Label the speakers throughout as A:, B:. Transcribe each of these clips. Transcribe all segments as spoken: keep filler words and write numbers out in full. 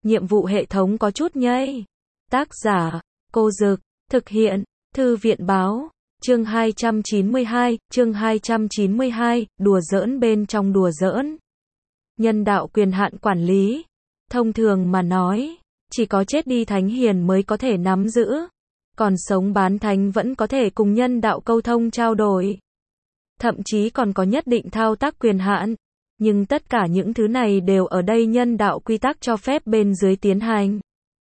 A: nhiệm vụ hệ thống có chút nhây. Tác giả, Cô Dực, thực hiện, Thư viện Báo, chương hai trăm chín mươi hai, chương hai trăm chín mươi hai, đùa giỡn bên trong đùa giỡn. Nhân đạo quyền hạn quản lý. Thông thường mà nói, chỉ có chết đi thánh hiền mới có thể nắm giữ, còn sống bán thánh vẫn có thể cùng nhân đạo câu thông trao đổi. Thậm chí còn có nhất định thao tác quyền hạn. Nhưng tất cả những thứ này đều ở đây nhân đạo quy tắc cho phép bên dưới tiến hành.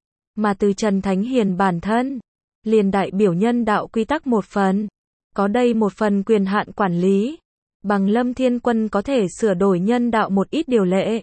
A: Mà từ Trần Thánh Hiền bản thân, liền đại biểu nhân đạo quy tắc một phần. Có đây một phần quyền hạn quản lý. Bằng Lâm Thiên Quân có thể sửa đổi nhân đạo một ít điều lệ.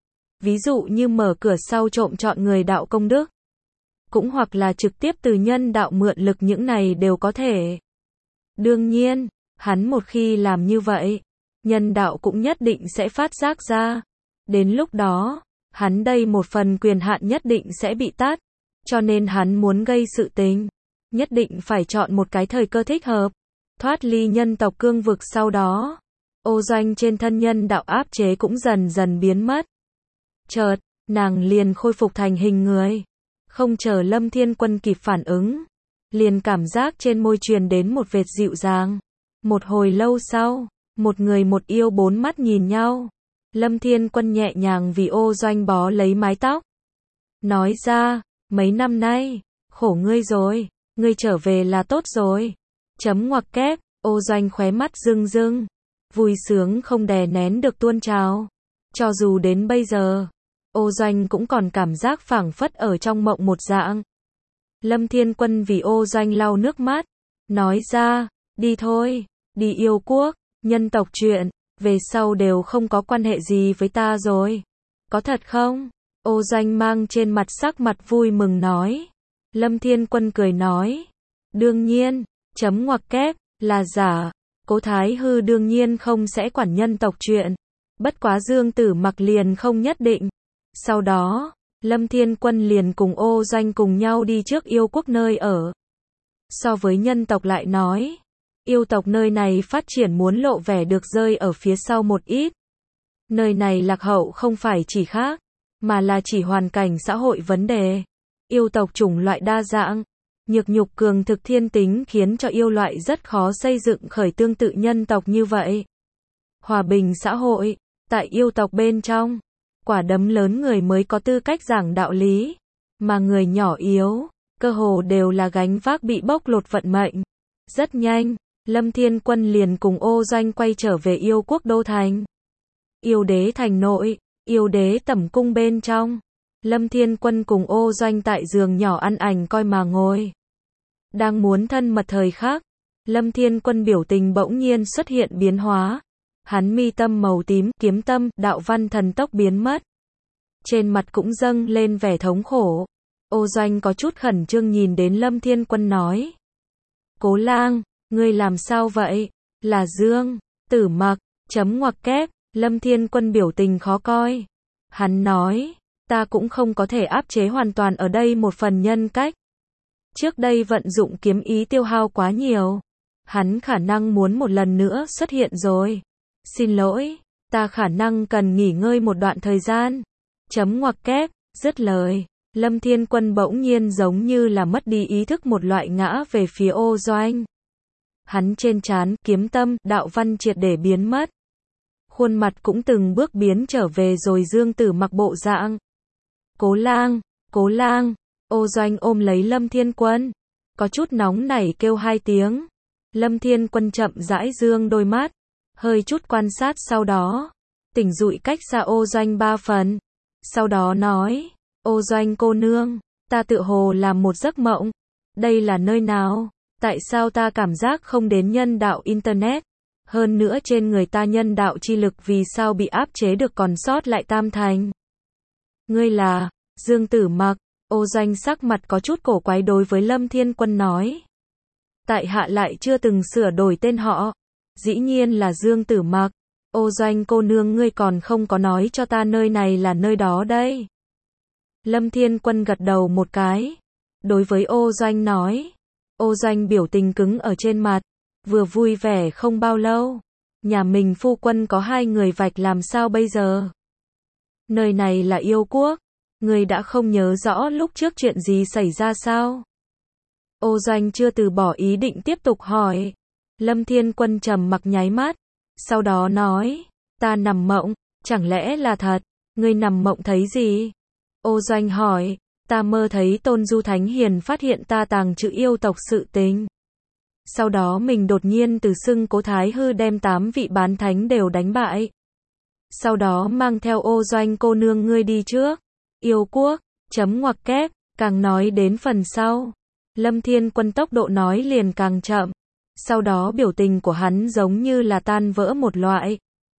A: Ví dụ như mở cửa sau trộm chọn người đạo công đức. Cũng hoặc là trực tiếp từ nhân đạo mượn lực, những này đều có thể. Đương nhiên, hắn một khi làm như vậy, nhân đạo cũng nhất định sẽ phát giác ra. Đến lúc đó, hắn đây một phần quyền hạn nhất định sẽ bị tát. Cho nên hắn muốn gây sự tình, nhất định phải chọn một cái thời cơ thích hợp. Thoát ly nhân tộc cương vực sau đó, ô doanh trên thân nhân đạo áp chế cũng dần dần biến mất. Chợt, nàng liền khôi phục thành hình người. Không chờ Lâm Thiên Quân kịp phản ứng, liền cảm giác trên môi truyền đến một vệt dịu dàng. Một hồi lâu sau, một người một yêu bốn mắt nhìn nhau. Lâm Thiên Quân nhẹ nhàng vì ô doanh bó lấy mái tóc. Nói ra, mấy năm nay, khổ ngươi rồi, ngươi trở về là tốt rồi. Chấm ngoặc kép, ô doanh khóe mắt rưng rưng. Vui sướng không đè nén được tuôn trào. Cho dù đến bây giờ, ô doanh cũng còn cảm giác phảng phất ở trong mộng một dạng. Lâm Thiên Quân vì ô doanh lau nước mắt. Nói ra, đi thôi, đi yêu quốc, nhân tộc chuyện, về sau đều không có quan hệ gì với ta rồi. Có thật không? Ô doanh mang trên mặt sắc mặt vui mừng nói. Lâm Thiên Quân cười nói. Đương nhiên, chấm ngoặc kép, là giả. Cố Thái Hư đương nhiên không sẽ quản nhân tộc chuyện. Bất quá Dương Tử Mặc liền không nhất định. Sau đó, Lâm Thiên Quân liền cùng ô doanh cùng nhau đi trước yêu quốc nơi ở. So với nhân tộc lại nói, yêu tộc nơi này phát triển muốn lộ vẻ được rơi ở phía sau một ít. Nơi này lạc hậu không phải chỉ khác, mà là chỉ hoàn cảnh xã hội vấn đề. Yêu tộc chủng loại đa dạng, nhược nhục cường thực thiên tính khiến cho yêu loại rất khó xây dựng khởi tương tự nhân tộc như vậy. Hòa bình xã hội, tại yêu tộc bên trong, quả đấm lớn người mới có tư cách giảng đạo lý, mà người nhỏ yếu, cơ hồ đều là gánh vác bị bóc lột vận mệnh. Rất nhanh, Lâm Thiên Quân liền cùng ô doanh quay trở về yêu quốc đô thành. Yêu đế thành nội, yêu đế tẩm cung bên trong, Lâm Thiên Quân cùng ô doanh tại giường nhỏ ăn ảnh coi mà ngồi. Đang muốn thân mật thời khắc, Lâm Thiên Quân biểu tình bỗng nhiên xuất hiện biến hóa. Hắn mi tâm màu tím, kiếm tâm, đạo văn thần tốc biến mất. Trên mặt cũng dâng lên vẻ thống khổ. Ô doanh có chút khẩn trương nhìn đến Lâm Thiên Quân nói. Cố lang, ngươi làm sao vậy? Là Dương Tử Mặc, chấm ngoặc kép, Lâm Thiên Quân biểu tình khó coi. Hắn nói, ta cũng không có thể áp chế hoàn toàn ở đây một phần nhân cách. Trước đây vận dụng kiếm ý tiêu hao quá nhiều. Hắn khả năng muốn một lần nữa xuất hiện rồi. Xin lỗi, ta khả năng cần nghỉ ngơi một đoạn thời gian. Chấm ngoặc kép, dứt lời. Lâm Thiên Quân bỗng nhiên giống như là mất đi ý thức một loại ngã về phía ô doanh. Hắn trên trán, kiếm tâm, đạo văn triệt để biến mất. Khuôn mặt cũng từng bước biến trở về rồi Dương Tử Mặc bộ dạng. Cố lang, cố lang, ô doanh ôm lấy Lâm Thiên Quân. Có chút nóng nảy kêu hai tiếng. Lâm Thiên Quân chậm rãi dương đôi mắt. Hơi chút quan sát sau đó. Tỉnh dụi cách xa ô doanh ba phần. Sau đó nói. Ô doanh cô nương, ta tự hồ làm một giấc mộng. Đây là nơi nào? Tại sao ta cảm giác không đến nhân đạo Internet? Hơn nữa trên người ta nhân đạo chi lực vì sao bị áp chế được còn sót lại tam thành? Ngươi là Dương Tử Mặc. Ô doanh sắc mặt có chút cổ quái đối với Lâm Thiên Quân nói. Tại hạ lại chưa từng sửa đổi tên họ. Dĩ nhiên là Dương Tử Mặc. Ô doanh cô nương ngươi còn không có nói cho ta nơi này là nơi đó đây. Lâm Thiên Quân gật đầu một cái. Đối với ô doanh nói. Ô doanh biểu tình cứng ở trên mặt. Vừa vui vẻ không bao lâu. Nhà mình phu quân có hai người vạch làm sao bây giờ? Nơi này là yêu quốc. Ngươi đã không nhớ rõ lúc trước chuyện gì xảy ra sao? Ô Doanh chưa từ bỏ ý định tiếp tục hỏi. Lâm Thiên Quân trầm mặc nháy mắt, sau đó nói, ta nằm mộng, chẳng lẽ là thật? Ngươi nằm mộng thấy gì? Ô Doanh hỏi, ta mơ thấy Tôn Du Thánh Hiền phát hiện ta tàng trữ yêu tộc sự tình. Sau đó mình đột nhiên từ xưng Cố Thái Hư đem tám vị bán thánh đều đánh bại. Sau đó mang theo Ô Doanh cô nương ngươi đi trước. Yêu quốc, chấm ngoặc kép, càng nói đến phần sau. Lâm Thiên Quân tốc độ nói liền càng chậm. Sau đó biểu tình của hắn giống như là tan vỡ một loại.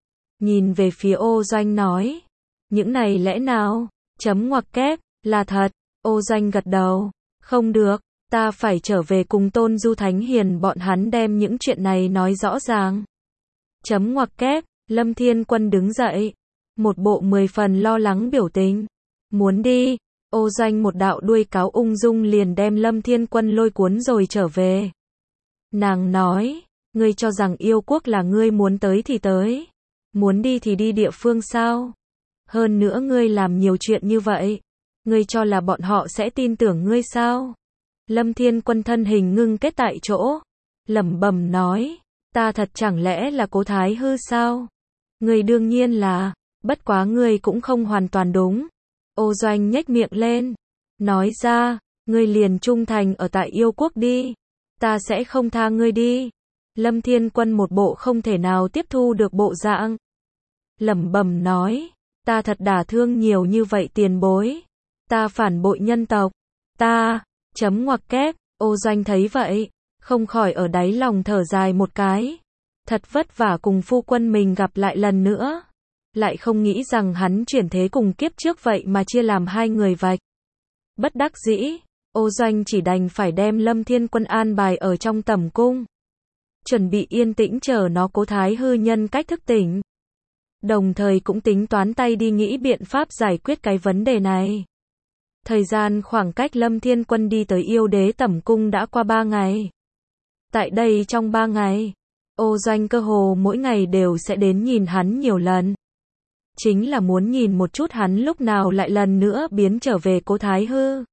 A: Nhìn về phía Ô Doanh nói. Những này lẽ nào? Chấm ngoặc kép, là thật. Ô Doanh gật đầu. Không được, ta phải trở về cùng Tôn Du Thánh Hiền bọn hắn đem những chuyện này nói rõ ràng. Chấm ngoặc kép, Lâm Thiên Quân đứng dậy. Một bộ mười phần lo lắng biểu tình. Muốn đi. Ô Doanh một đạo đuôi cáo ung dung liền đem Lâm Thiên Quân lôi cuốn rồi trở về. Nàng nói, ngươi cho rằng yêu quốc là ngươi muốn tới thì tới. Muốn đi thì đi địa phương sao? Hơn nữa ngươi làm nhiều chuyện như vậy. Ngươi cho là bọn họ sẽ tin tưởng ngươi sao? Lâm Thiên Quân thân hình ngưng kết tại chỗ. Lẩm bẩm nói, ta thật chẳng lẽ là Cố Thái Hư sao? Ngươi đương nhiên là, bất quá ngươi cũng không hoàn toàn đúng. Ô Doanh nhếch miệng lên. Nói ra, ngươi liền trung thành ở tại yêu quốc đi. Ta sẽ không tha ngươi đi. Lâm Thiên Quân một bộ không thể nào tiếp thu được bộ dạng. Lẩm bẩm nói, ta thật đả thương nhiều như vậy tiền bối. Ta phản bội nhân tộc. Ta, chấm ngoặc kép, Ô Doanh thấy vậy, không khỏi ở đáy lòng thở dài một cái. Thật vất vả cùng phu quân mình gặp lại lần nữa. Lại không nghĩ rằng hắn chuyển thế cùng kiếp trước vậy mà chia làm hai người vạch. Bất đắc dĩ, Ô Doanh chỉ đành phải đem Lâm Thiên Quân an bài ở trong tẩm cung. Chuẩn bị yên tĩnh chờ nó Cố Thái Hư nhân cách thức tỉnh. Đồng thời cũng tính toán tay đi nghĩ biện pháp giải quyết cái vấn đề này. Thời gian khoảng cách Lâm Thiên Quân đi tới yêu đế tẩm cung đã qua ba ngày. Tại đây trong ba ngày, Ô Doanh cơ hồ mỗi ngày đều sẽ đến nhìn hắn nhiều lần. Chính là muốn nhìn một chút hắn lúc nào lại lần nữa biến trở về Cố Thái Hư.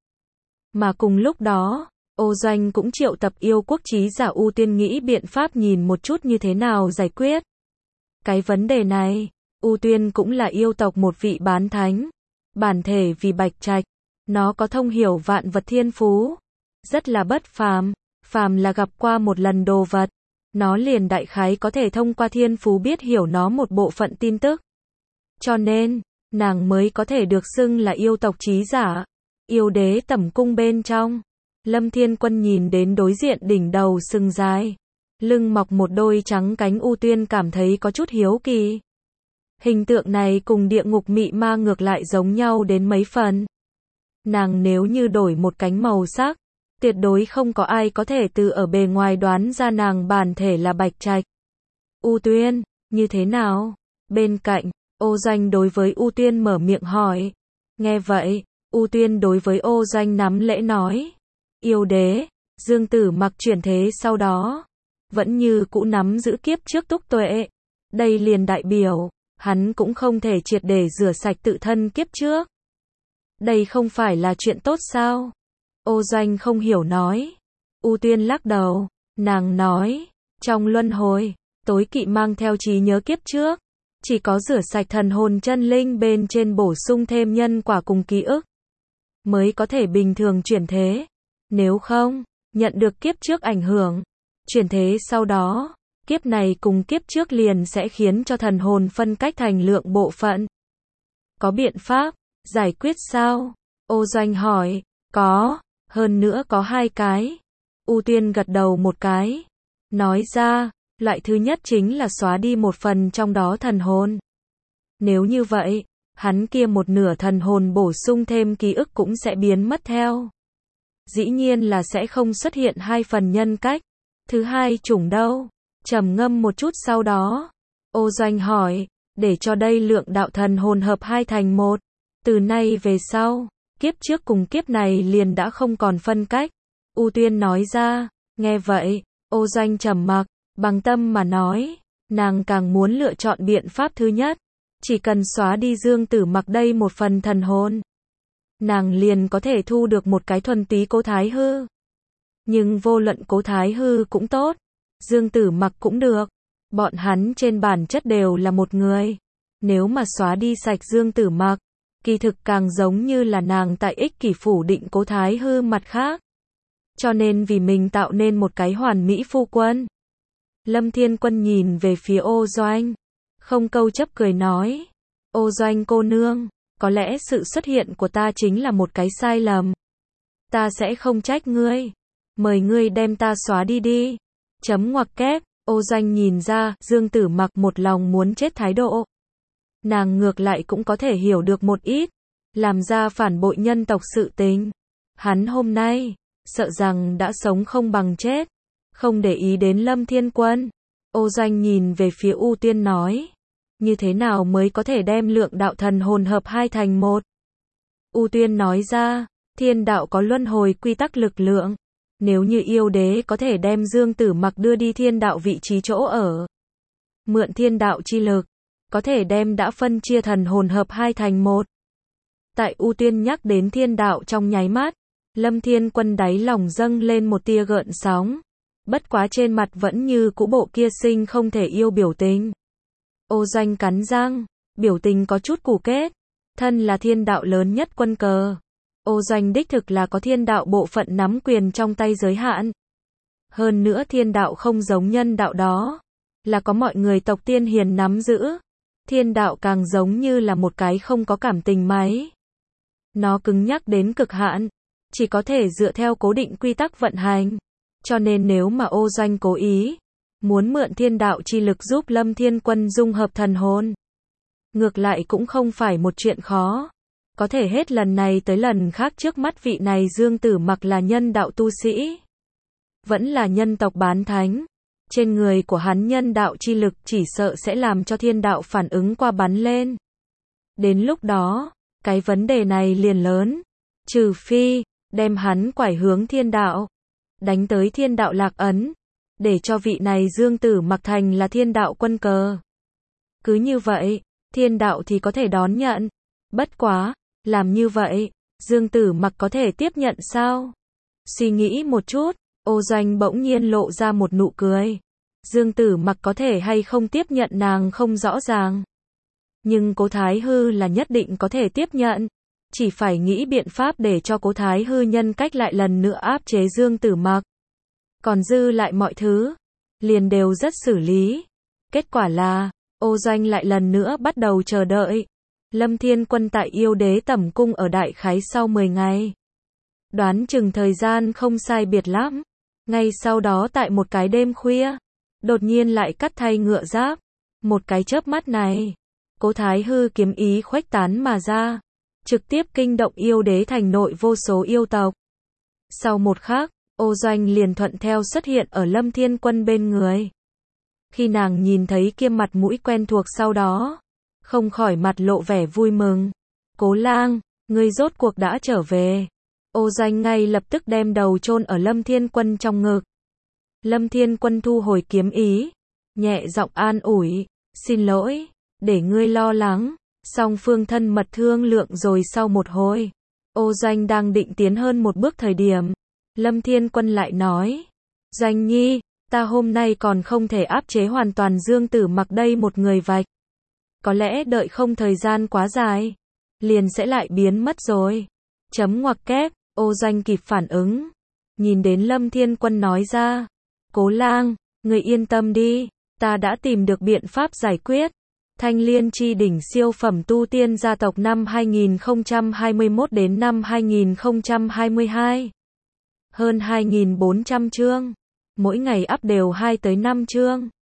A: Mà cùng lúc đó, Ô Doanh cũng triệu tập yêu quốc trí giả U Tuyên nghĩ biện pháp nhìn một chút như thế nào giải quyết. Cái vấn đề này, U Tuyên cũng là yêu tộc một vị bán thánh. Bản thể vì bạch trạch, nó có thông hiểu vạn vật thiên phú. Rất là bất phàm, phàm là gặp qua một lần đồ vật. Nó liền đại khái có thể thông qua thiên phú biết hiểu nó một bộ phận tin tức. Cho nên, nàng mới có thể được xưng là yêu tộc trí giả. Yêu đế tẩm cung bên trong. Lâm Thiên Quân nhìn đến đối diện đỉnh đầu sừng dài. Lưng mọc một đôi trắng cánh U Tuyên cảm thấy có chút hiếu kỳ. Hình tượng này cùng địa ngục mị ma ngược lại giống nhau đến mấy phần. Nàng nếu như đổi một cánh màu sắc, tuyệt đối không có ai có thể từ ở bề ngoài đoán ra nàng bản thể là bạch trạch. U Tuyên, như thế nào? Bên cạnh, Ô Doanh đối với U Tuyên mở miệng hỏi. Nghe vậy, U Tuyên đối với Ô Doanh nắm lễ nói. Yêu đế, Dương Tử Mặc chuyển thế sau đó, vẫn như cũ nắm giữ kiếp trước túc tuệ. Đây liền đại biểu, hắn cũng không thể triệt để rửa sạch tự thân kiếp trước. Đây không phải là chuyện tốt sao? Ô Doanh không hiểu nói. U Tuyên lắc đầu, nàng nói, trong luân hồi, tối kỵ mang theo trí nhớ kiếp trước. Chỉ có rửa sạch thần hồn chân linh bên trên bổ sung thêm nhân quả cùng ký ức, mới có thể bình thường chuyển thế. Nếu không, nhận được kiếp trước ảnh hưởng, chuyển thế sau đó, kiếp này cùng kiếp trước liền sẽ khiến cho thần hồn phân cách thành lượng bộ phận. Có biện pháp giải quyết sao? Ô Doanh hỏi. Có, hơn nữa có hai cái. U Tuyên gật đầu một cái. Nói ra, loại thứ nhất chính là xóa đi một phần trong đó thần hồn. Nếu như vậy, hắn kia một nửa thần hồn bổ sung thêm ký ức cũng sẽ biến mất theo. Dĩ nhiên là sẽ không xuất hiện hai phần nhân cách. Thứ hai chủng đâu? Trầm ngâm một chút sau đó. Ô Doanh hỏi, để cho đây lượng đạo thần hồn hợp hai thành một. Từ nay về sau, kiếp trước cùng kiếp này liền đã không còn phân cách. U Tuyên nói ra. Nghe vậy, Ô Doanh trầm mặc, bằng tâm mà nói, nàng càng muốn lựa chọn biện pháp thứ nhất. Chỉ cần xóa đi Dương Tử Mặc đây một phần thần hồn. nàng liền có thể thu được một cái thuần túy Cố Thái Hư. Nhưng vô luận Cố Thái Hư cũng tốt, Dương Tử Mặc cũng được, bọn hắn trên bản chất đều là một người. Nếu mà xóa đi sạch Dương Tử Mặc, kỳ thực càng giống như là nàng tại ích kỷ phủ định Cố Thái Hư mặt khác. Cho nên vì mình tạo nên một cái hoàn mỹ phu quân. Lâm Thiên Quân nhìn về phía Ô Doanh, không câu chấp cười nói, Ô Doanh cô nương, có lẽ sự xuất hiện của ta chính là một cái sai lầm. Ta sẽ không trách ngươi, mời ngươi đem ta xóa đi đi. Chấm ngoặc kép, Ô Doanh nhìn ra, Dương Tử Mặc một lòng muốn chết thái độ. Nàng ngược lại cũng có thể hiểu được một ít, làm ra phản bội nhân tộc sự tình. Hắn hôm nay, sợ rằng đã sống không bằng chết, không để ý đến Lâm Thiên Quân. Ô Doanh nhìn về phía U Tuyên nói, như thế nào mới có thể đem lượng đạo thần hồn hợp hai thành một? U Tuyên nói ra, thiên đạo có luân hồi quy tắc lực lượng. Nếu như yêu đế có thể đem Dương Tử Mặc đưa đi thiên đạo vị trí chỗ ở, mượn thiên đạo chi lực, có thể đem đã phân chia thần hồn hợp hai thành một. Tại U Tuyên nhắc đến thiên đạo trong nháy mắt, Lâm Thiên Quân đáy lòng dâng lên một tia gợn sóng, bất quá trên mặt vẫn như cũ bộ kia sinh không thể yêu biểu tình. Ô Doanh cắn răng, biểu tình có chút củ kết, thân là thiên đạo lớn nhất quân cờ. Ô Doanh đích thực là có thiên đạo bộ phận nắm quyền trong tay giới hạn. Hơn nữa thiên đạo không giống nhân đạo đó, là có mọi người tộc tiên hiền nắm giữ. Thiên đạo càng giống như là một cái không có cảm tình máy. Nó cứng nhắc đến cực hạn, chỉ có thể dựa theo cố định quy tắc vận hành. Cho nên nếu mà Ô Doanh cố ý, muốn mượn thiên đạo chi lực giúp Lâm Thiên Quân dung hợp thần hồn, ngược lại cũng không phải một chuyện khó. Có thể hết lần này tới lần khác trước mắt vị này Dương Tử Mặc là nhân đạo tu sĩ, vẫn là nhân tộc bán thánh. Trên người của hắn nhân đạo chi lực chỉ sợ sẽ làm cho thiên đạo phản ứng qua bắn lên. Đến lúc đó, cái vấn đề này liền lớn. Trừ phi, đem hắn quải hướng thiên đạo, đánh tới thiên đạo lạc ấn, để cho vị này Dương Tử Mặc thành là thiên đạo quân cờ. Cứ như vậy, thiên đạo thì có thể đón nhận. Bất quá, làm như vậy, Dương Tử Mặc có thể tiếp nhận sao? Suy nghĩ một chút, Ô Doanh bỗng nhiên lộ ra một nụ cười. Dương Tử Mặc có thể hay không tiếp nhận nàng không rõ ràng. Nhưng Cố Thái Hư là nhất định có thể tiếp nhận. Chỉ phải nghĩ biện pháp để cho Cố Thái Hư nhân cách lại lần nữa áp chế Dương Tử Mặc. Còn dư lại mọi thứ, liền đều rất xử lý. Kết quả là, Ô Doanh lại lần nữa bắt đầu chờ đợi. Lâm Thiên Quân tại yêu đế tẩm cung ở đại khái sau mười ngày. Đoán chừng thời gian không sai biệt lắm. Ngay sau đó tại một cái đêm khuya, đột nhiên lại cắt thay ngựa giáp. Một cái chớp mắt này, Cố Thái Hư kiếm ý khuếch tán mà ra, trực tiếp kinh động yêu đế thành nội vô số yêu tộc. Sau một khắc, Ô Doanh liền thuận theo xuất hiện ở Lâm Thiên Quân bên người. Khi nàng nhìn thấy kia mặt mũi quen thuộc sau đó, không khỏi mặt lộ vẻ vui mừng. Cố lang, ngươi rốt cuộc đã trở về. Ô Doanh ngay lập tức đem đầu chôn ở Lâm Thiên Quân trong ngực. Lâm Thiên Quân thu hồi kiếm ý, nhẹ giọng an ủi, xin lỗi, để ngươi lo lắng. Song phương thân mật thương lượng rồi sau một hồi, Ô Doanh đang định tiến hơn một bước thời điểm, Lâm Thiên Quân lại nói, Doanh nhi, ta hôm nay còn không thể áp chế hoàn toàn Dương Tử Mặc đây một người vạch. Có lẽ đợi không thời gian quá dài, liền sẽ lại biến mất rồi. Chấm ngoặc kép, Ô Doanh kịp phản ứng, nhìn đến Lâm Thiên Quân nói ra, Cố lang, người yên tâm đi, ta đã tìm được biện pháp giải quyết. Thanh Liên chi đỉnh siêu phẩm tu tiên gia tộc năm hai nghìn không trăm hai mươi mốt đến năm hai nghìn không trăm hai mươi hai. Hơn hai nghìn bốn trăm chương, mỗi ngày up đều hai tới năm chương.